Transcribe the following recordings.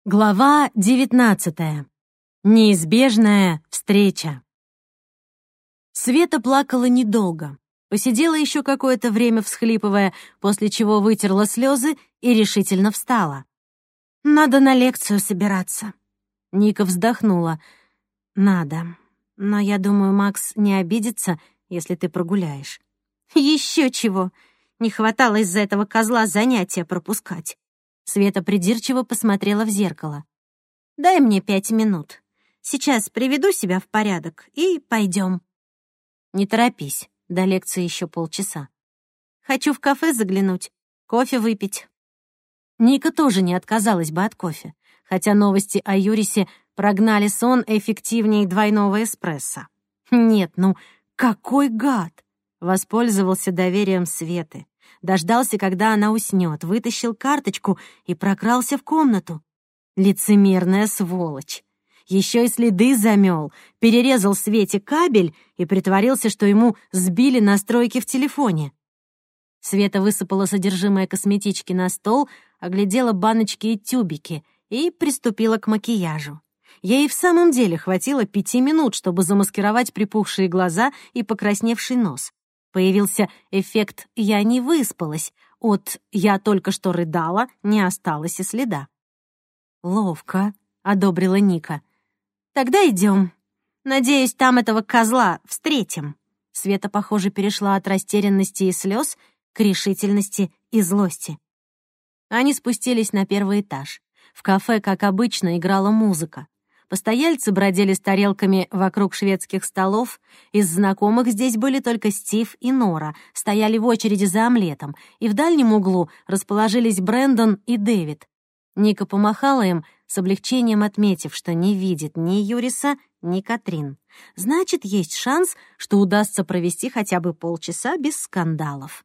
Глава 19. Неизбежная встреча. Света плакала недолго. Посидела еще какое-то время, всхлипывая, после чего вытерла слезы и решительно встала. «Надо на лекцию собираться». Ника вздохнула. «Надо. Но я думаю, Макс не обидится, если ты прогуляешь». «Еще чего! Не хватало из-за этого козла занятия пропускать». Света придирчиво посмотрела в зеркало. «Дай мне 5 минут. Сейчас приведу себя в порядок и пойдем». «Не торопись, до лекции еще полчаса». «Хочу в кафе заглянуть, кофе выпить». Ника тоже не отказалась бы от кофе, хотя новости о Юрисе прогнали сон эффективнее двойного эспрессо. Нет, ну какой гад! Воспользовался доверием Светы. Дождался, когда она уснет, вытащил карточку и прокрался в комнату. Лицемерная сволочь. Еще и следы замел, перерезал Свете кабель и притворился, что ему сбили настройки в телефоне. Света высыпала содержимое косметички на стол, оглядела баночки и тюбики и приступила к макияжу. Ей в самом деле хватило 5 минут, чтобы замаскировать припухшие глаза и покрасневший нос. Появился эффект «я не выспалась», от «я только что рыдала» не осталось и следа. «Ловко», — одобрила Ника. «Тогда идем. Надеюсь, там этого козла встретим». Света, похоже, перешла от растерянности и слез к решительности и злости. Они спустились на первый этаж. В кафе, как обычно, играла музыка. Постояльцы бродили с тарелками вокруг шведских столов. Из знакомых здесь были только Стив и Нора, стояли в очереди за омлетом, и в дальнем углу расположились Брэндон и Дэвид. Ника помахала им, с облегчением отметив, что не видит ни Юриса, ни Катрин. Значит, есть шанс, что удастся провести хотя бы полчаса без скандалов.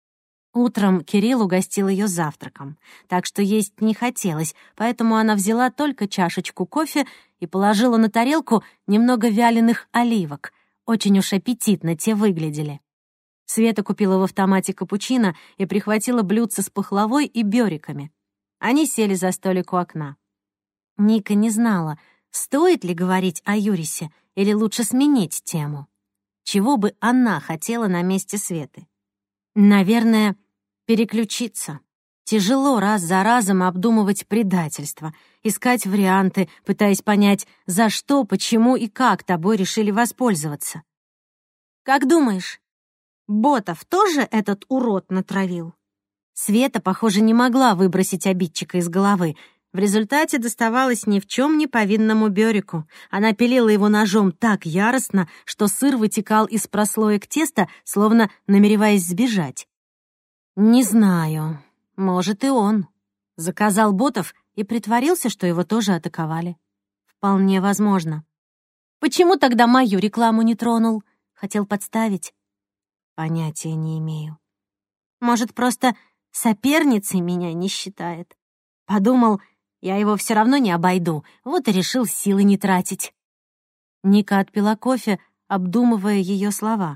Утром Кирилл угостил ее завтраком, так что есть не хотелось, поэтому она взяла только чашечку кофе и положила на тарелку немного вяленых оливок. Очень уж аппетитно те выглядели. Света купила в автомате капучино и прихватила блюдце с пахлавой и бёриками. Они сели за столик у окна. Ника не знала, стоит ли говорить о Юрисе или лучше сменить тему. Чего бы она хотела на месте Светы? Наверное, переключиться. Тяжело раз за разом обдумывать предательство, искать варианты, пытаясь понять, за что, почему и как тобой решили воспользоваться. «Как думаешь, Ботов тоже этот урод натравил?» Света, похоже, не могла выбросить обидчика из головы. В результате доставалось ни в чем не повинному Бёрику. Она пилила его ножом так яростно, что сыр вытекал из прослоек теста, словно намереваясь сбежать. «Не знаю. Может, и он. Заказал ботов и притворился, что его тоже атаковали. Вполне возможно. Почему тогда мою рекламу не тронул? Хотел подставить? Понятия не имею. Может, просто соперницей меня не считает? Подумал, я его все равно не обойду, вот и решил силы не тратить». Ника отпила кофе, обдумывая ее слова.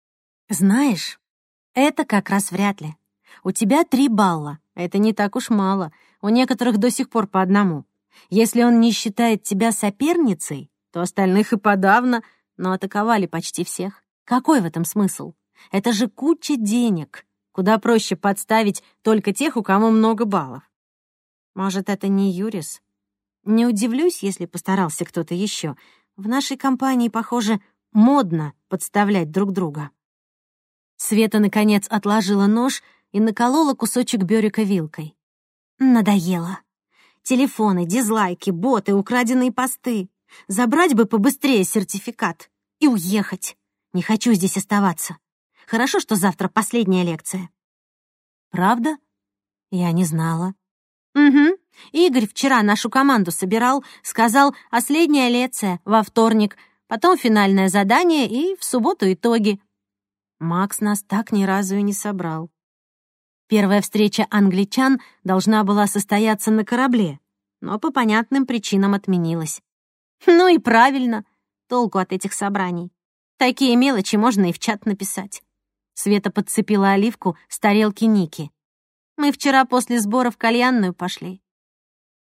«Знаешь, это как раз вряд ли. У тебя 3 балла. Это не так уж мало. У некоторых до сих пор по 1. Если он не считает тебя соперницей, то остальных и подавно, но атаковали почти всех. Какой в этом смысл? Это же куча денег. Куда проще подставить только тех, у кого много баллов. Может, это не Юрис? Не удивлюсь, если постарался кто-то еще. В нашей компании, похоже, модно подставлять друг друга». Света, наконец, отложила нож и наколола кусочек бёрика вилкой. «Надоело. Телефоны, дизлайки, боты, украденные посты. Забрать бы побыстрее сертификат и уехать. Не хочу здесь оставаться. Хорошо, что завтра последняя лекция». «Правда? Я не знала». «Угу. Игорь вчера нашу команду собирал, сказал, последняя лекция во вторник, потом финальное задание и в субботу итоги». Макс нас так ни разу и не собрал. Первая встреча англичан должна была состояться на корабле, но по понятным причинам отменилась. Ну и правильно, толку от этих собраний. Такие мелочи можно и в чат написать. Света подцепила оливку с тарелки Ники. Мы вчера после сбора в кальянную пошли.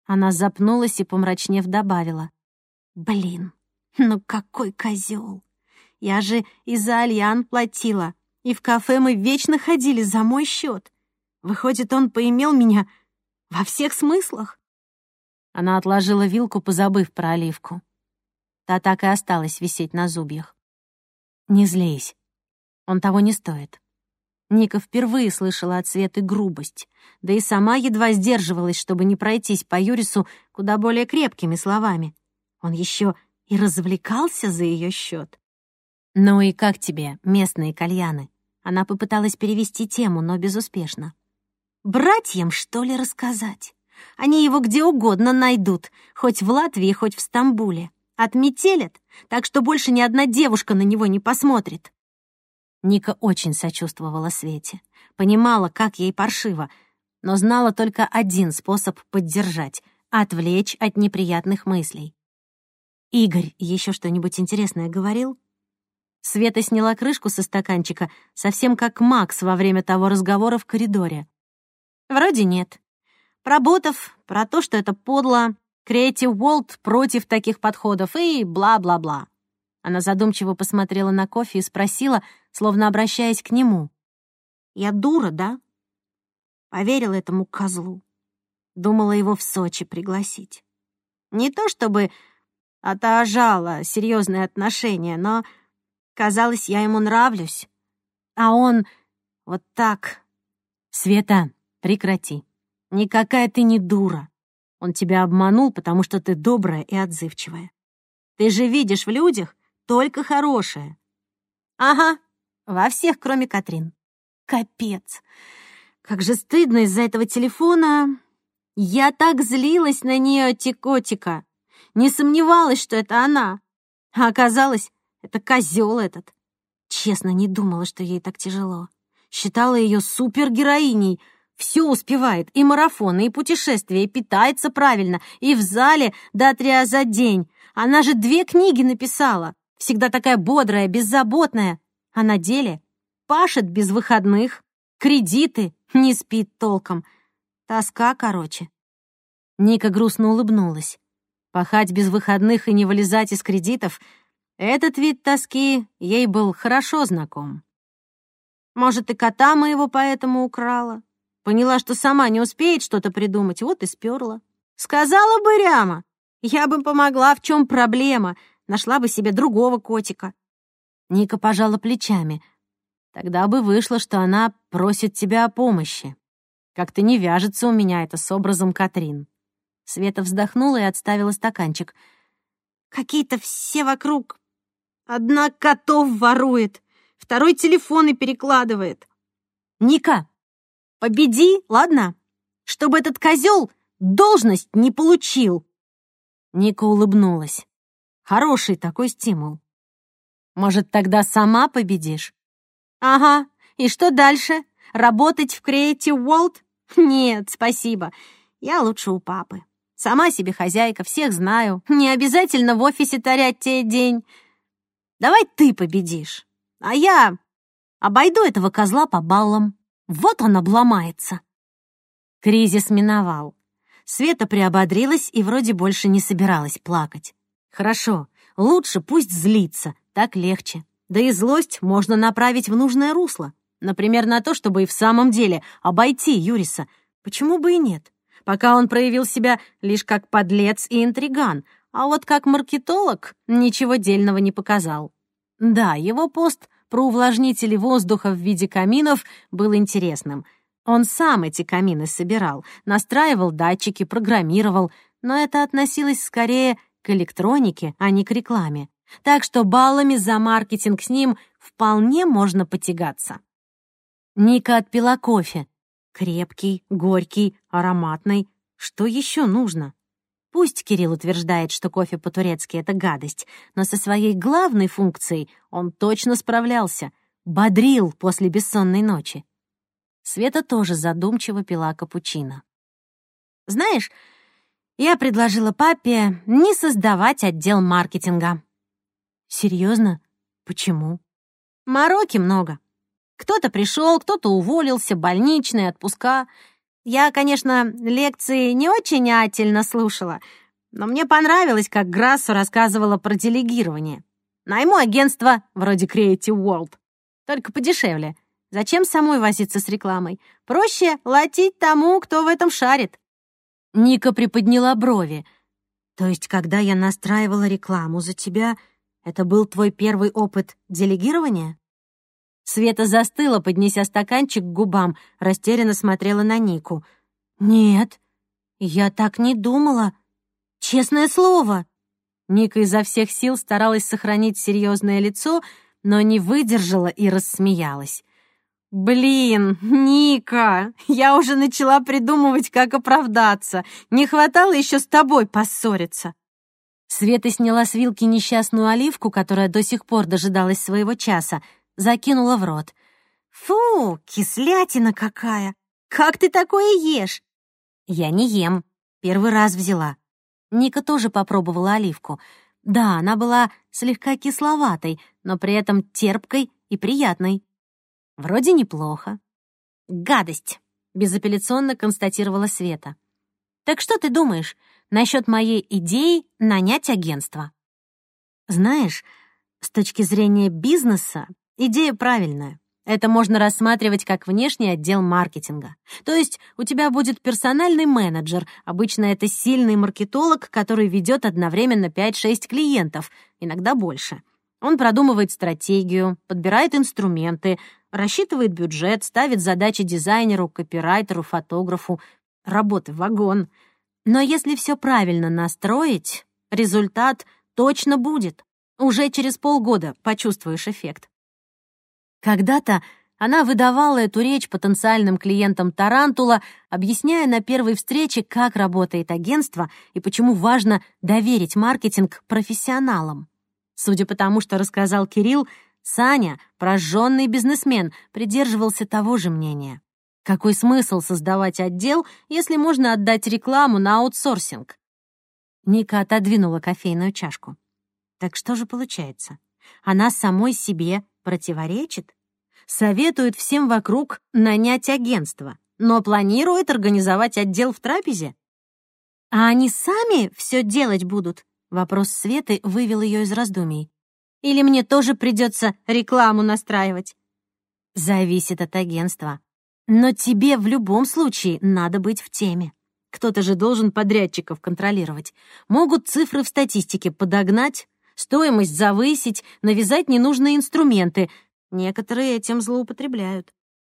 Она запнулась и, помрачнев, добавила: «Блин, ну какой козёл! Я же и за Альян платила, и в кафе мы вечно ходили за мой счет. Выходит, он поимел меня во всех смыслах». Она отложила вилку, позабыв про оливку. Та так и осталась висеть на зубьях. «Не злись. Он того не стоит». Ника впервые слышала от Светы грубость, да и сама едва сдерживалась, чтобы не пройтись по Юрису куда более крепкими словами. Он еще и развлекался за ее счет. «Ну и как тебе местные кальяны?» Она попыталась перевести тему, но безуспешно. «Братьям, что ли, рассказать? Они его где угодно найдут, хоть в Латвии, хоть в Стамбуле. Отметелят, так что больше ни одна девушка на него не посмотрит». Ника очень сочувствовала Свете, понимала, как ей паршиво, но знала только один способ поддержать — отвлечь от неприятных мыслей. «Игорь еще что-нибудь интересное говорил?» Света сняла крышку со стаканчика, совсем как Макс во время того разговора в коридоре. «Вроде нет. Про ботов, про то, что это подло, Creative World против таких подходов и бла-бла-бла». Она задумчиво посмотрела на кофе и спросила, словно обращаясь к нему: «Я дура, да? Поверила этому козлу. Думала его в Сочи пригласить. Не то чтобы отожала серьезные отношения, но казалось, я ему нравлюсь. А он вот так...» «Света, прекрати. Никакая ты не дура. Он тебя обманул, потому что ты добрая и отзывчивая. Ты же видишь в людях только хорошее». «Ага, во всех, кроме Катрин. Капец. Как же стыдно из-за этого телефона. Я так злилась на нее, котика. Не сомневалась, что это она. А оказалось, это козел этот. Честно, не думала, что ей так тяжело. Считала ее супергероиней. Все успевает, и марафоны, и путешествия, и питается правильно, и в зале до 3 раза за день. Она же 2 книги написала. Всегда такая бодрая, беззаботная. А на деле пашет без выходных, кредиты, не спит толком. Тоска, короче. Ника грустно улыбнулась. Пахать без выходных и не вылезать из кредитов — этот вид тоски ей был хорошо знаком. Может, и кота моего поэтому украла. Поняла, что сама не успеет что-то придумать, вот и сперла. Сказала бы прямо, я бы помогла, в чем проблема, нашла бы себе другого котика. Ника пожала плечами. Тогда бы вышло, что она просит тебя о помощи. Как-то не вяжется у меня это с образом Катрин. Света вздохнула и отставила стаканчик. Какие-то все вокруг. Одна котов ворует, второй телефоны перекладывает. Ника, победи, ладно? Чтобы этот козел должность не получил. Ника улыбнулась. Хороший такой стимул. Может, тогда сама победишь? Ага, и что дальше? Работать в Creative World? Нет, спасибо. Я лучше у папы. Сама себе хозяйка, всех знаю. Не обязательно в офисе тарять тебе день. Давай ты победишь, а я обойду этого козла по баллам. Вот он обломается. Кризис миновал. Света приободрилась и вроде больше не собиралась плакать. Хорошо, лучше пусть злится, так легче. Да и злость можно направить в нужное русло. Например, на то, чтобы и в самом деле обойти Юриса. Почему бы и нет? Пока он проявил себя лишь как подлец и интриган, а вот как маркетолог ничего дельного не показал. Да, его пост про увлажнители воздуха в виде каминов был интересным. Он сам эти камины собирал, настраивал датчики, программировал, но это относилось скорее к электронике, а не к рекламе. Так что баллами за маркетинг с ним вполне можно потягаться. Ника отпила кофе. Крепкий, горький, ароматный. Что еще нужно? Пусть Кирилл утверждает, что кофе по-турецки — это гадость, но со своей главной функцией он точно справлялся. Бодрил после бессонной ночи. Света тоже задумчиво пила капучино. «Знаешь, я предложила папе не создавать отдел маркетинга». «Серьезно? Почему?» «Мороки много. Кто-то пришел, кто-то уволился, больничные, отпуска. Я, конечно, лекции не очень тщательно слушала, но мне понравилось, как Грассо рассказывала про делегирование. Найму агентство вроде Creative World, только подешевле. Зачем самой возиться с рекламой? Проще платить тому, кто в этом шарит. Ника приподняла брови. То есть, когда я настраивала рекламу за тебя, это был твой первый опыт делегирования? Света застыла, поднеся стаканчик к губам, растерянно смотрела на Нику. «Нет, я так не думала. Честное слово!» Ника изо всех сил старалась сохранить серьезное лицо, но не выдержала и рассмеялась. «Блин, Ника, я уже начала придумывать, как оправдаться. Не хватало еще с тобой поссориться». Света сняла с вилки несчастную оливку, которая до сих пор дожидалась своего часа, закинула в рот. «Фу, кислятина какая! Как ты такое ешь?» «Я не ем. Первый раз взяла». Ника тоже попробовала оливку. Да, она была слегка кисловатой, но при этом терпкой и приятной. Вроде неплохо. «Гадость», — безапелляционно констатировала Света. «Так что ты думаешь насчет моей идеи нанять агентство?» «Знаешь, с точки зрения бизнеса идея правильная. Это можно рассматривать как внешний отдел маркетинга. То есть у тебя будет персональный менеджер, обычно это сильный маркетолог, который ведет одновременно 5-6 клиентов, иногда больше. Он продумывает стратегию, подбирает инструменты, рассчитывает бюджет, ставит задачи дизайнеру, копирайтеру, фотографу. Работы вагон. Но если все правильно настроить, результат точно будет. Уже через полгода почувствуешь эффект. Когда-то она выдавала эту речь потенциальным клиентам Тарантула, объясняя на первой встрече, как работает агентство и почему важно доверить маркетинг профессионалам. Судя по тому, что рассказал Кирилл, Саня, прожженный бизнесмен, придерживался того же мнения. Какой смысл создавать отдел, если можно отдать рекламу на аутсорсинг? Ника отодвинула кофейную чашку. Так что же получается? Она самой себе противоречит? Советует всем вокруг нанять агентство, но планирует организовать отдел в трапезе? А они сами все делать будут? Вопрос Светы вывел ее из раздумий. Или мне тоже придется рекламу настраивать? Зависит от агентства. Но тебе в любом случае надо быть в теме. Кто-то же должен подрядчиков контролировать. Могут цифры в статистике подогнать, стоимость завысить, навязать ненужные инструменты. Некоторые этим злоупотребляют.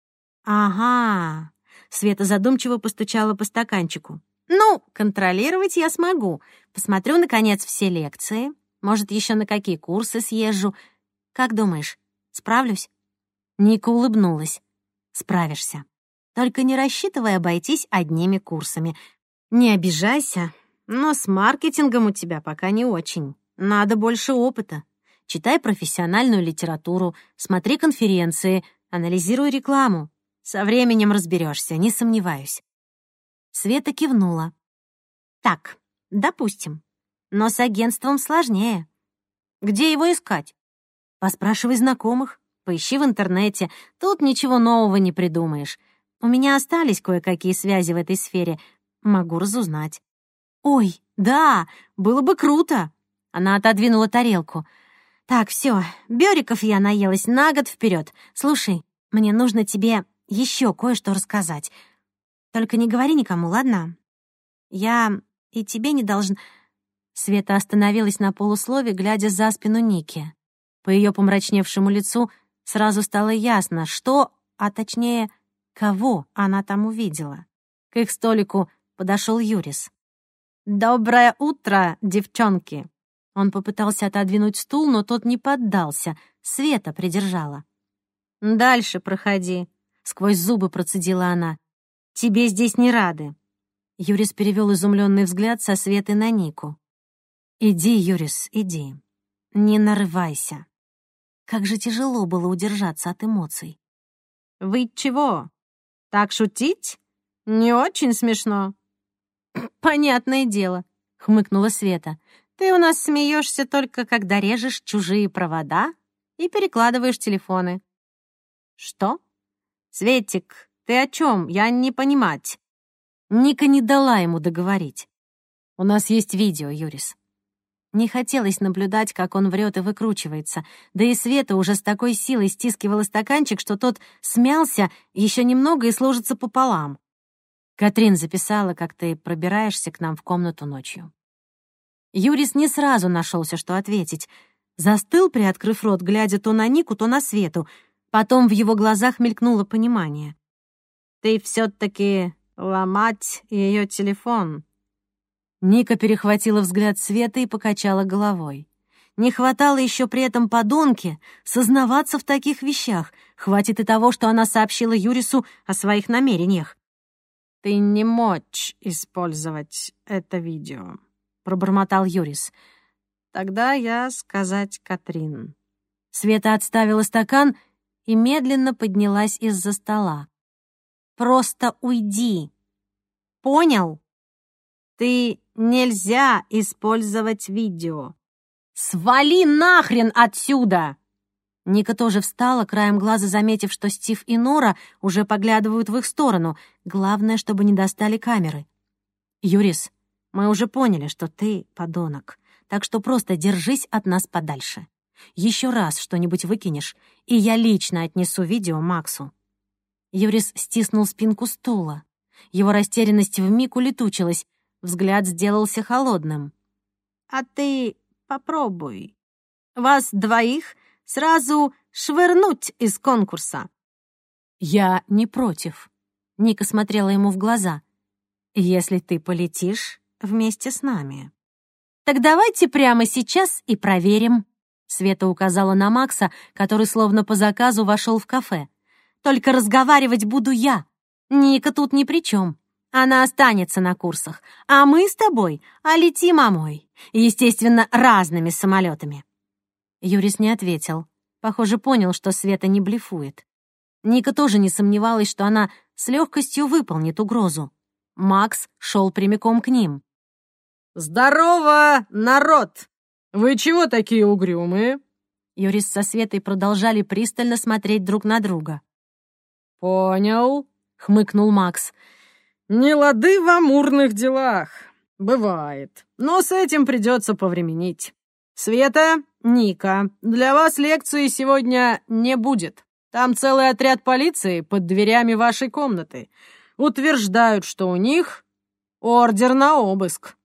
Ага. Света задумчиво постучала по стаканчику. Ну, контролировать я смогу. Посмотрю, наконец, все лекции. Может, еще на какие курсы съезжу. Как думаешь, справлюсь? Ника улыбнулась. Справишься. Только не рассчитывай обойтись одними курсами. Не обижайся, но с маркетингом у тебя пока не очень. Надо больше опыта. Читай профессиональную литературу, смотри конференции, анализируй рекламу. Со временем разберешься, не сомневаюсь. Света кивнула. Так, допустим. Но с агентством сложнее. Где его искать? Поспрашивай знакомых, поищи в интернете. Тут ничего нового не придумаешь. У меня остались кое-какие связи в этой сфере. Могу разузнать. Ой, да, было бы круто. Она отодвинула тарелку. Так, все, бёриков я наелась на год вперед. Слушай, мне нужно тебе еще кое-что рассказать. Только не говори никому, ладно? Я и тебе не должен... Света остановилась на полуслове, глядя за спину Ники. По ее помрачневшему лицу сразу стало ясно, что, а точнее, кого она там увидела. К их столику подошел Юрис. «Доброе утро, девчонки!» Он попытался отодвинуть стул, но тот не поддался. Света придержала. «Дальше проходи», — сквозь зубы процедила она. «Тебе здесь не рады». Юрис перевел изумленный взгляд со Светы на Нику. «Иди, Юрис, иди. Не нарывайся». Как же тяжело было удержаться от эмоций. «Вы чего? Так шутить? Не очень смешно». «Понятное дело», — хмыкнула Света. «Ты у нас смеешься только, когда режешь чужие провода и перекладываешь телефоны». «Что? Светик, ты о чем? Я не понимать». Ника не дала ему договорить. «У нас есть видео, Юрис». Не хотелось наблюдать, как он врет и выкручивается, да и Света уже с такой силой стискивала стаканчик, что тот смялся еще немного и сложится пополам. «Катрин записала, как ты пробираешься к нам в комнату ночью». Юрис не сразу нашелся, что ответить. Застыл, приоткрыв рот, глядя то на Нику, то на Свету. Потом в его глазах мелькнуло понимание. «Ты все-таки ломать ее телефон». Ника перехватила взгляд Светы и покачала головой. Не хватало еще при этом подонке сознаваться в таких вещах. Хватит и того, что она сообщила Юрису о своих намерениях. «Ты не мочь использовать это видео», — пробормотал Юрис. «Тогда я сказать Катрин». Света отставила стакан и медленно поднялась из-за стола. «Просто уйди. Понял? Ты нельзя использовать видео. Свали нахрен отсюда!» Ника тоже встала, краем глаза заметив, что Стив и Нора уже поглядывают в их сторону. Главное, чтобы не достали камеры. «Юрис, мы уже поняли, что ты подонок, так что просто держись от нас подальше. Еще раз что-нибудь выкинешь, и я лично отнесу видео Максу». Юрис стиснул спинку стула. Его растерянность вмиг улетучилась, взгляд сделался холодным. «А ты попробуй. Вас двоих сразу швырнуть из конкурса». «Я не против», — Ника смотрела ему в глаза. «Если ты полетишь вместе с нами». «Так давайте прямо сейчас и проверим», — Света указала на Макса, который словно по заказу вошел в кафе. «Только разговаривать буду я. Ника тут ни при чем. Она останется на курсах, а мы с тобой летим домой. Естественно, разными самолетами». Юрис не ответил. Похоже, понял, что Света не блефует. Ника тоже не сомневалась, что она с легкостью выполнит угрозу. Макс шел прямиком к ним. «Здорово, народ! Вы чего такие угрюмые?» Юрис со Светой продолжали пристально смотреть друг на друга. «Понял», — хмыкнул Макс. «Не лады в амурных делах. Бывает. Но с этим придется повременить. Света, Ника, для вас лекции сегодня не будет. Там целый отряд полиции под дверями вашей комнаты. Утверждают, что у них ордер на обыск».